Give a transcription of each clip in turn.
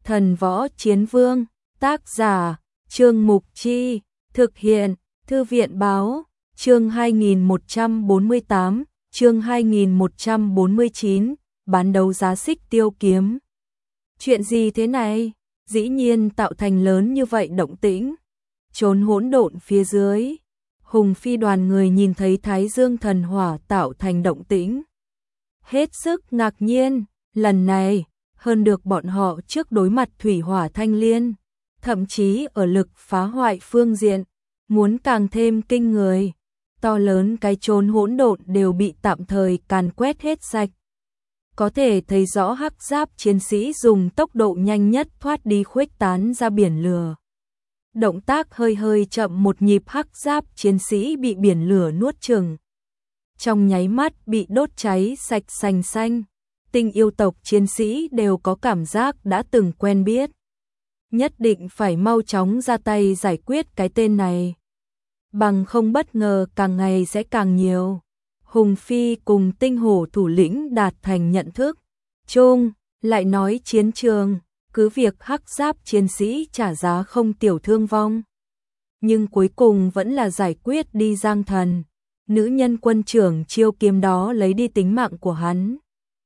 Thần Võ Chiến Vương, tác giả, Trương Mục Chi, thực hiện, Thư viện Báo, chương 2148, chương 2149, bán đấu giá Xích Tiêu kiếm. Chuyện gì thế này? Dĩ nhiên tạo thành lớn như vậy động tĩnh. Trốn hỗn độn phía dưới, Hùng Phi đoàn người nhìn thấy Thái Dương thần hỏa tạo thành động tĩnh. Hết sức ngạc nhiên, lần này, hơn được bọn họ trước đối mặt thủy hỏa thanh liên, thậm chí ở lực phá hoại phương diện, muốn càng thêm kinh người. To lớn cái chốn hỗn độn đều bị tạm thời càn quét hết sạch. Có thể thấy rõ hắc giáp chiến sĩ dùng tốc độ nhanh nhất thoát đi khuếch tán ra biển lửa. Động tác hơi hơi chậm một nhịp, hắc giáp chiến sĩ bị biển lửa nuốt chửng. Trong nháy mắt bị đốt cháy sạch sành xanh. Tinh yêu tộc chiến sĩ đều có cảm giác đã từng quen biết. Nhất định phải mau chóng ra tay giải quyết cái tên này. Bằng không bất ngờ càng ngày sẽ càng nhiều. Hùng Phi cùng tinh hổ thủ lĩnh đạt thành nhận thức chung, lại nói chiến trường, cứ việc hắc giáp chiến sĩ trả giá không tiểu thương vong. Nhưng cuối cùng vẫn là giải quyết đi Giang Thần, nữ nhân quân trưởng chiêu kiếm đó lấy đi tính mạng của hắn.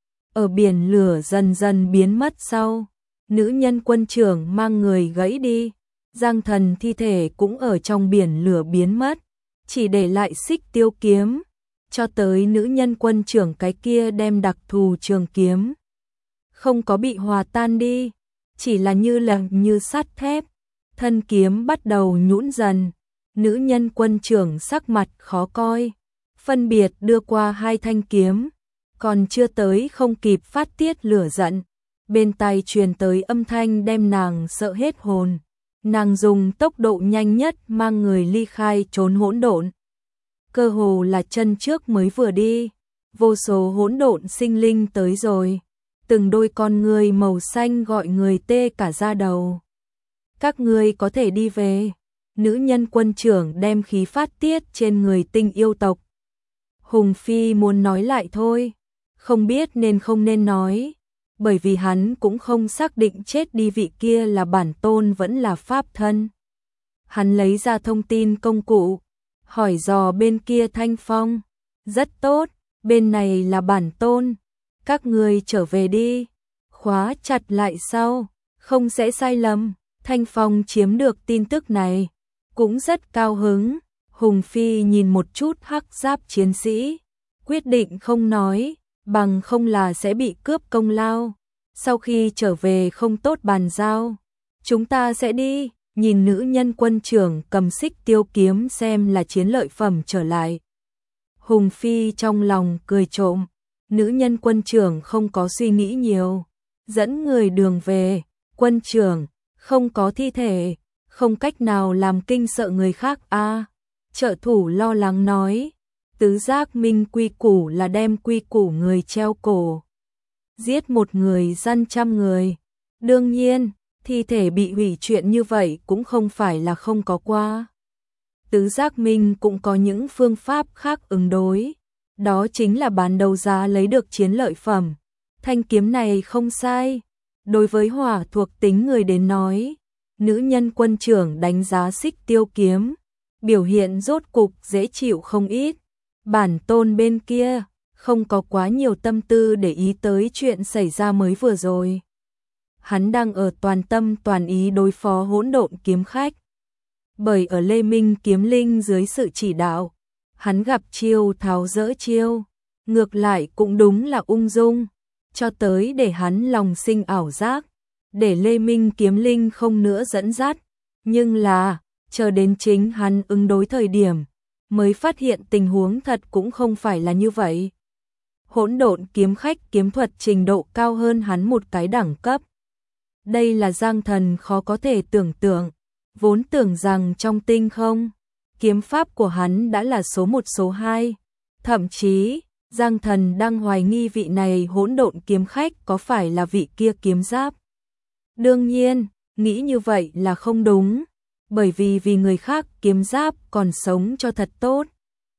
Ở biển lửa dần dần biến mất sau, nữ nhân quân trưởng mang người gãy đi, Giang Thần thi thể cũng ở trong biển lửa biến mất, chỉ để lại Xích Tiêu kiếm, cho tới nữ nhân quân trưởng cái kia đem đặc thù trường kiếm. Không có bị hòa tan đi, chỉ là như sắt thép, thân kiếm bắt đầu nhũn dần, nữ nhân quân trưởng sắc mặt khó coi, phân biệt đưa qua hai thanh kiếm. Còn chưa tới không kịp phát tiết lửa giận, bên tai truyền tới âm thanh đem nàng sợ hết hồn. Nàng dùng tốc độ nhanh nhất mang người ly khai trốn hỗn độn. Cơ hồ là chân trước mới vừa đi, vô số hỗn độn sinh linh tới rồi. Từng đôi con người màu xanh gọi người tê cả da đầu. Các ngươi có thể đi về. Nữ nhân quân trưởng đem khí phát tiết trên người tinh yêu tộc. Hùng Phi muốn nói lại thôi, không biết nên không nên nói, bởi vì hắn cũng không xác định chết đi vị kia là bản tôn vẫn là pháp thân. Hắn lấy ra thông tin công cụ, hỏi dò bên kia Thanh Phong. Rất tốt, bên này là bản tôn, các ngươi trở về đi, khóa chặt lại sau, không sẽ sai lầm. Thanh Phong chiếm được tin tức này, cũng rất cao hứng. Hùng Phi nhìn một chút hắc giáp chiến sĩ, quyết định không nói, bằng không là sẽ bị cướp công lao. Sau khi trở về không tốt bàn giao, chúng ta sẽ đi. Nhìn nữ nhân quân trưởng cầm Xích Tiêu kiếm xem là chiến lợi phẩm trở lại, Hùng Phi trong lòng cười trộm. Nữ nhân quân trưởng không có suy nghĩ nhiều, dẫn người đường về. Quân trưởng, không có thi thể, không cách nào làm kinh sợ người khác a. Trợ thủ lo lắng nói. Tứ giác minh quy củ là đem quy củ người treo cổ, giết một người dân trăm người. Đương nhiên, thi thể bị hủy chuyện như vậy cũng không phải là không có qua. Tứ giác minh cũng có những phương pháp khác ứng đối, đó chính là bán đấu giá lấy được chiến lợi phẩm. Thanh kiếm này không sai, đối với hỏa thuộc tính người đến nói. Nữ nhân quân trưởng đánh giá Xích Tiêu kiếm, biểu hiện rốt cục dễ chịu không ít. Bản tôn bên kia không có quá nhiều tâm tư để ý tới chuyện xảy ra mới vừa rồi. Hắn đang ở toàn tâm toàn ý đối phó hỗn độn kiếm khách. Bởi ở Lê Minh kiếm linh dưới sự chỉ đạo, hắn gặp chiêu tháo dỡ chiêu, ngược lại cũng đúng là ung dung, cho tới để hắn lòng sinh ảo giác, để Lê Minh kiếm linh không nữa dẫn dắt. Nhưng là, chờ đến chính hắn ứng đối thời điểm, mới phát hiện tình huống thật cũng không phải là như vậy. Hỗn độn kiếm khách kiếm thuật trình độ cao hơn hắn một cái đẳng cấp. Đây là Giang Thần khó có thể tưởng tượng, vốn tưởng rằng trong tinh không, kiếm pháp của hắn đã là số 1 số 2. Thậm chí, Giang Thần đang hoài nghi vị này hỗn độn kiếm khách có phải là vị kia kiếm giáp. Đương nhiên, nghĩ như vậy là không đúng, bởi vì người khác kiếm giáp còn sống cho thật tốt.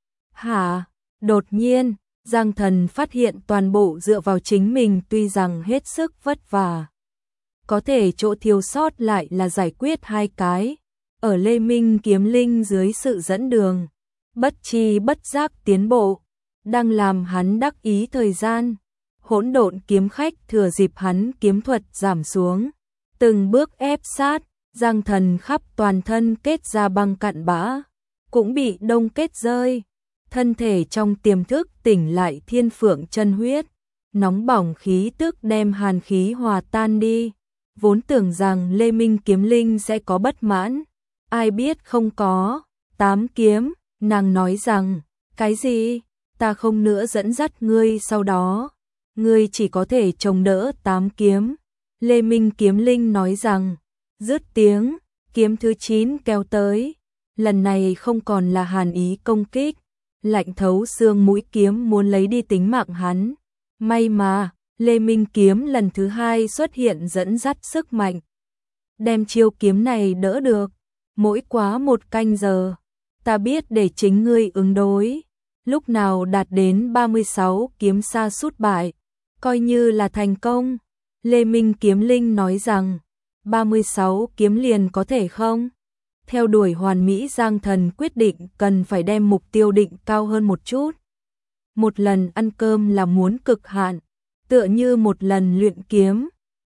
Hả? Đột nhiên, Giang Thần phát hiện toàn bộ dựa vào chính mình tuy rằng hết sức vất vả. có thể chỗ thiếu sót lại là giải quyết hai cái. Ở Lê Minh Kiếm Linh dưới sự dẫn đường, bất chi bất giác tiến bộ, đang làm hắn đắc ý thời gian. Hỗn độn kiếm khách thừa dịp hắn kiếm thuật giảm xuống, từng bước ép sát, Giang Thần khắp toàn thân kết ra băng cặn bã, cũng bị đông kết rơi. Thân thể trong tiềm thức tỉnh lại thiên phượng chân huyết, nóng bỏng khí tức đem hàn khí hòa tan đi. Vốn tưởng rằng Lê Minh Kiếm Linh sẽ có bất mãn, ai biết không có. 8 kiếm, nàng nói rằng, cái gì, ta không nữa dẫn dắt ngươi, sau đó ngươi chỉ có thể chống đỡ 8 kiếm. Lê Minh Kiếm Linh nói rằng, dứt tiếng, kiếm thứ 9 kéo tới, lần này không còn là hàn ý công kích, lạnh thấu xương mũi kiếm muốn lấy đi tính mạng hắn. May mà, Lê Minh kiếm lần thứ 2 xuất hiện dẫn dắt sức mạnh, đem chiêu kiếm này đỡ được. Mỗi quá 1 canh giờ, ta biết để chính ngươi ứng đối, lúc nào đạt đến 36 kiếm sa sút bại, coi như là thành công. Lê Minh Kiếm Linh nói rằng, 36 kiếm liền có thể không? Theo đuổi hoàn mỹ, Giang Thần quyết định cần phải đem mục tiêu định cao hơn một chút. Một lần ăn cơm là muốn cực hạn, tựa như một lần luyện kiếm.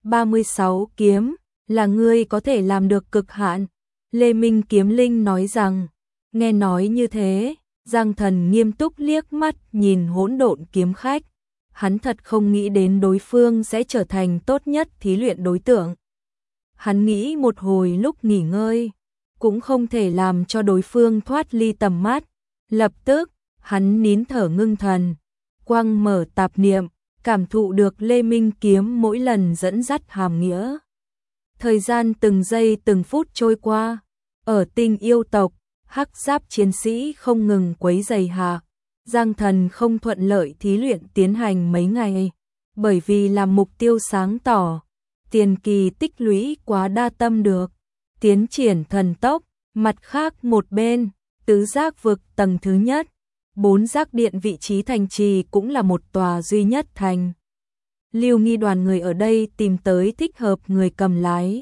36 kiếm là ngươi có thể làm được cực hạn. Lê Minh Kiếm Linh nói rằng, nghe nói như thế, Giang Thần nghiêm túc liếc mắt nhìn hỗn độn kiếm khách. Hắn thật không nghĩ đến đối phương sẽ trở thành tốt nhất thí luyện đối tượng. Hắn nghĩ một hồi lúc nghỉ ngơi, cũng không thể làm cho đối phương thoát ly tầm mắt. Lập tức, hắn nín thở ngưng thần, quăng mở tạp niệm, cảm thụ được Lê Minh kiếm mỗi lần dẫn dắt hàm nghĩa. Thời gian từng giây từng phút trôi qua, ở Tinh Yêu tộc, hắc giáp chiến sĩ không ngừng quấy rầy hạ. Giang Thần không thuận lợi thí luyện tiến hành mấy ngày, bởi vì làm mục tiêu sáng tỏ, tiền kỳ tích lũy quá đa tâm được, tiến triển thần tốc. Mặt khác một bên, tứ giác vực tầng thứ nhất, 4 giác điện vị trí thành trì cũng là một tòa duy nhất thành. Lưu Nghi đoàn người ở đây tìm tới thích hợp người cầm lái.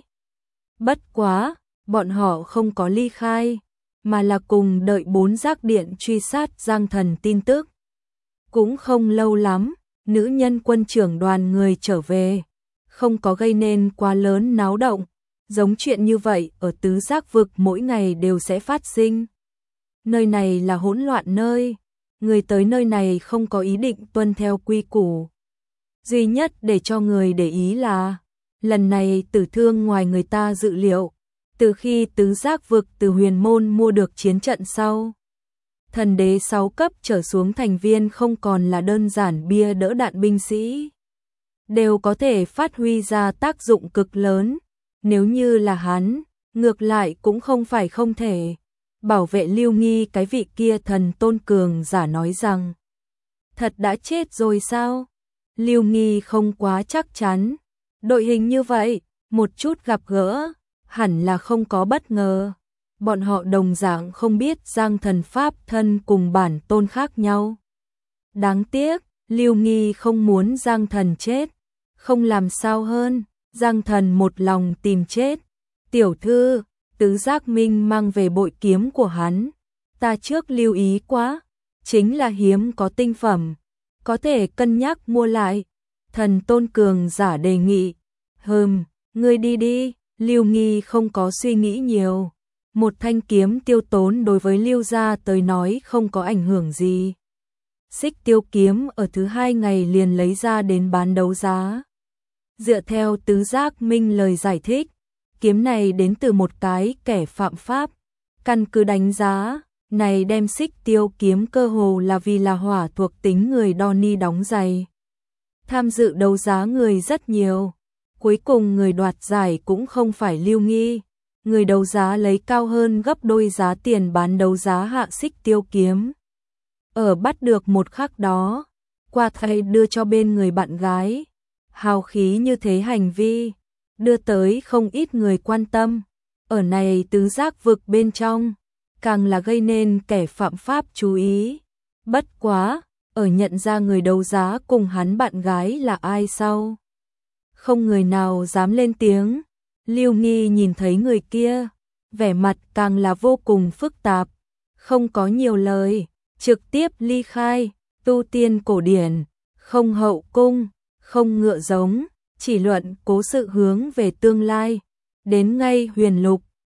Bất quá, bọn họ không có ly khai, mà là cùng đợi 4 giác điện truy sát Giang Thần tin tức. Cũng không lâu lắm, nữ nhân quân trưởng đoàn người trở về, không có gây nên quá lớn náo động. Giống chuyện như vậy ở tứ giác vực mỗi ngày đều sẽ phát sinh. Nơi này là hỗn loạn nơi, người tới nơi này không có ý định tuân theo quy củ. Duy nhất để cho người để ý là, lần này tử thương ngoài người ta dự liệu. Từ khi tứ giác vực từ huyền môn mua được chiến trận sau, thần đế 6 cấp trở xuống thành viên không còn là đơn giản bia đỡ đạn binh sĩ, đều có thể phát huy ra tác dụng cực lớn. Nếu như là hắn, ngược lại cũng không phải không thể. Bảo vệ Lưu Nghi cái vị kia thần tôn cường giả nói rằng, thật đã chết rồi sao? Lưu Nghi không quá chắc chắn. Đội hình như vậy, một chút gặp gỡ, hẳn là không có bất ngờ. Bọn họ đồng dạng không biết Giang Thần pháp thân cùng bản tôn khác nhau. Đáng tiếc, Lưu Nghi không muốn Giang Thần chết. Không làm sao hơn, Giang Thần một lòng tìm chết. Tiểu thư, tứ giác minh mang về bội kiếm của hắn. Ta trước lưu ý quá, chính là hiếm có tinh phẩm, có thể cân nhắc mua lại. Thần tôn cường giả đề nghị. Ngươi đi đi. Lưu Nghi không có suy nghĩ nhiều. Một thanh kiếm tiêu tốn đối với Lưu gia tới nói không có ảnh hưởng gì. Xích tiêu kiếm ở thứ 2 ngày liền lấy ra đến bán đấu giá. Dựa theo tứ giác minh lời giải thích, kiếm này đến từ một cái kẻ phạm pháp. Căn cứ đánh giá, này đem xích tiêu kiếm cơ hồ là vì là hỏa thuộc tính người Donnie đóng giày. Tham dự đấu giá người rất nhiều. Cuối cùng người đoạt giải cũng không phải Lưu Nghi. Người đấu giá lấy cao hơn gấp đôi giá tiền bán đấu giá hạ xích tiêu kiếm. Ở bắt được một khắc đó, qua thầy đưa cho bên người bạn gái. Hào khí như thế hành vi, đưa tới không ít người quan tâm. Ở này tứ giác vực bên trong, càng là gây nên kẻ phạm pháp chú ý. Bất quá, ở nhận ra người đấu giá cùng hắn bạn gái là ai sau. không người nào dám lên tiếng. Lưu Nghi nhìn thấy người kia, vẻ mặt càng là vô cùng phức tạp, không có nhiều lời, trực tiếp ly khai. Tu tiên cổ điển, không hậu cung, không ngựa giống, chỉ luận cố sự hướng về tương lai. Đến ngay Huyền Lục,